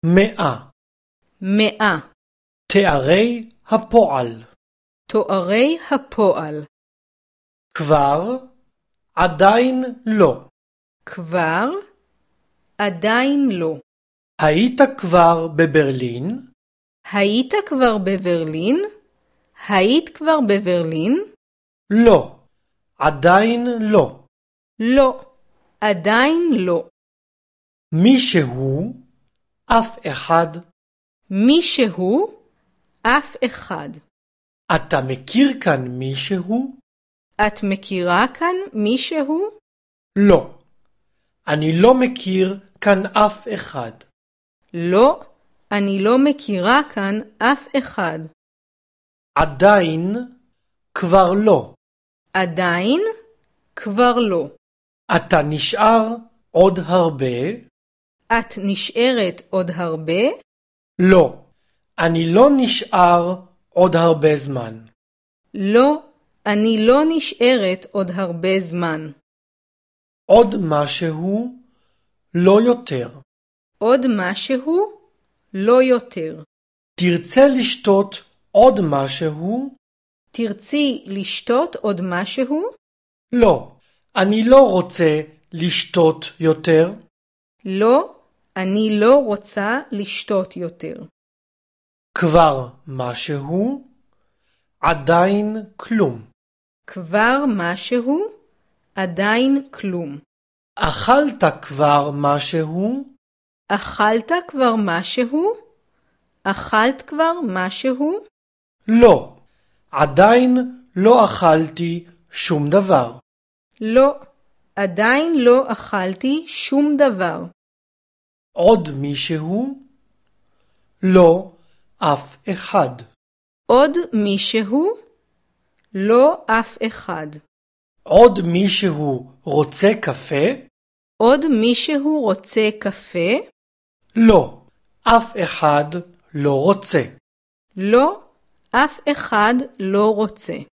מאה. מאה. תארי הפועל. תוארי הפועל. כבר, עדיין לא. כבר, עדיין לא. היית כבר בברלין? היית כבר בברלין? היית כבר בברלין? לא, עדיין לא. לא, עדיין לא. מישהו, אף אחד. מישהו, אף אחד. אתה מכיר כאן מישהו? את מכירה כאן מישהו? לא, אני לא מכיר כאן אף אחד. לא, אני לא מכירה כאן אף אחד. עדיין, כבר לא. עדיין, כבר לא. אתה נשאר עוד הרבה? את נשארת עוד הרבה? לא, אני לא נשאר עוד הרבה זמן. לא, אני לא נשארת עוד הרבה זמן. עוד משהו, לא יותר. עוד משהו, לא יותר. תרצה לשתות עוד משהו? תרצי לשתות עוד משהו? לא, אני לא רוצה לשתות יותר. לא, אני לא רוצה לשתות יותר. כבר משהו? עדיין כלום. כבר משהו? עדיין כלום. אכלת כבר משהו? אכלת כבר משהו? אכלת כבר משהו? לא, עדיין לא אכלתי שום דבר. לא, עדיין לא אכלתי שום דבר. עוד מישהו? לא, אף אחד. עוד מישהו? לא אף אחד. עוד מישהו רוצה קפה? עוד מישהו רוצה קפה? לא, אף אחד לא רוצה. לא, אף אחד לא רוצה.